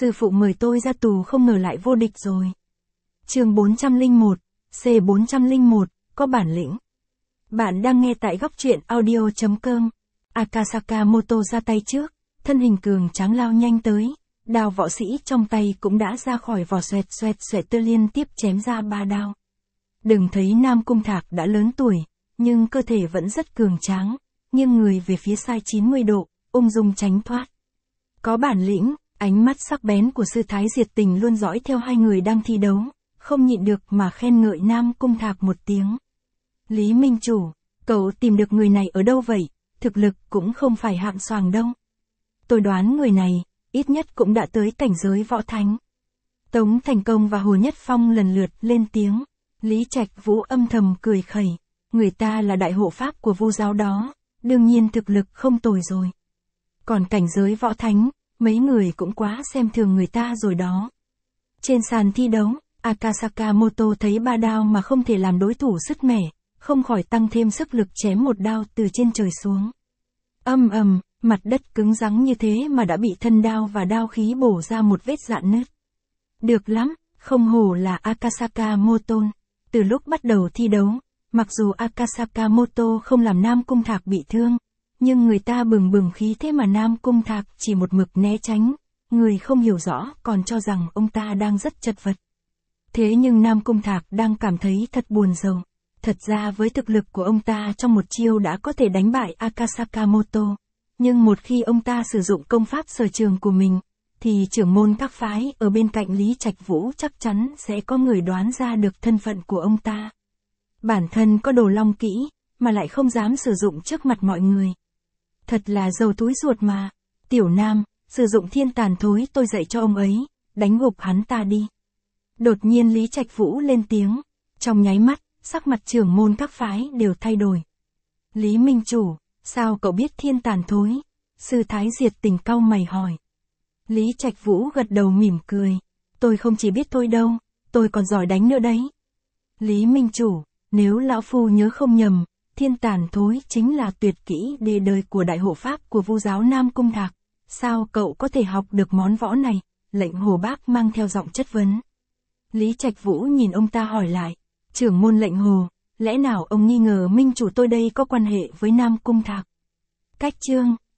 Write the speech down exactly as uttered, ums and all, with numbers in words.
Sư phụ mời tôi ra tù không ngờ lại vô địch rồi. Chương bốn trăm lẻ một, C bốn trăm lẻ một, có bản lĩnh. Bạn đang nghe tại góc truyện audio chấm com. Akasaka Moto ra tay trước, thân hình cường tráng lao nhanh tới, đao võ sĩ trong tay cũng đã ra khỏi vỏ xoẹt xoẹt xoẹt tơ liên tiếp chém ra ba đao. Đừng thấy Nam Cung Thạc đã lớn tuổi, nhưng cơ thể vẫn rất cường tráng, nghiêng người về phía sai chín mươi độ, ung dung tránh thoát. Có bản lĩnh, ánh mắt sắc bén của sư thái diệt tình luôn dõi theo hai người đang thi đấu, không nhịn được mà khen ngợi Nam Cung Thạc một tiếng. Lý Minh Chủ, cậu tìm được người này ở đâu vậy? Thực lực cũng không phải hạng xoàng đâu. Tôi đoán người này, ít nhất cũng đã tới cảnh giới võ thánh. Tống Thành Công và Hồ Nhất Phong lần lượt lên tiếng. Lý Trạch Vũ âm thầm cười khẩy. Người ta là đại hộ pháp của Vu giáo đó, đương nhiên thực lực không tồi rồi. Còn cảnh giới võ thánh, mấy người cũng quá xem thường người ta rồi đó. Trên sàn thi đấu, Akasaka Moto thấy ba đao mà không thể làm đối thủ sứt mẻ, không khỏi tăng thêm sức lực chém một đao từ trên trời xuống. Âm ầm, mặt đất cứng rắn như thế mà đã bị thân đao và đao khí bổ ra một vết rạn nứt. Được lắm, không hổ là Akasaka Moto. Từ lúc bắt đầu thi đấu, mặc dù Akasaka Moto không làm Nam Cung Thạc bị thương, nhưng người ta bừng bừng khí thế mà Nam Cung Thạc chỉ một mực né tránh, người không hiểu rõ còn cho rằng ông ta đang rất chật vật. Thế nhưng Nam Cung Thạc đang cảm thấy thật buồn rầu. Thật ra với thực lực của ông ta trong một chiêu đã có thể đánh bại Akasaka Moto, nhưng một khi ông ta sử dụng công pháp sở trường của mình, thì trưởng môn các phái ở bên cạnh Lý Trạch Vũ chắc chắn sẽ có người đoán ra được thân phận của ông ta. Bản thân có đồ long kỹ, mà lại không dám sử dụng trước mặt mọi người. Thật là dầu túi ruột mà. Tiểu Nam, sử dụng thiên tàn thối tôi dạy cho ông ấy, đánh gục hắn ta đi. Đột nhiên Lý Trạch Vũ lên tiếng, trong nháy mắt, sắc mặt trưởng môn các phái đều thay đổi. Lý Minh Chủ, sao cậu biết thiên tàn thối? Sư thái diệt tình cau mày hỏi. Lý Trạch Vũ gật đầu mỉm cười. Tôi không chỉ biết thôi đâu, tôi còn giỏi đánh nữa đấy. Lý Minh Chủ, nếu lão phu nhớ không nhầm, thiên tàn thối chính là tuyệt kỹ đề đời của đại hộ pháp của Vu giáo Nam Cung Thạc. Sao cậu có thể học được món võ này? Lệnh Hồ Bác mang theo giọng chất vấn. Lý Trạch Vũ nhìn ông ta hỏi lại. Trưởng môn Lệnh Hồ, lẽ nào ông nghi ngờ Minh Chủ tôi đây có quan hệ với Nam Cung Thạc? Cách chương,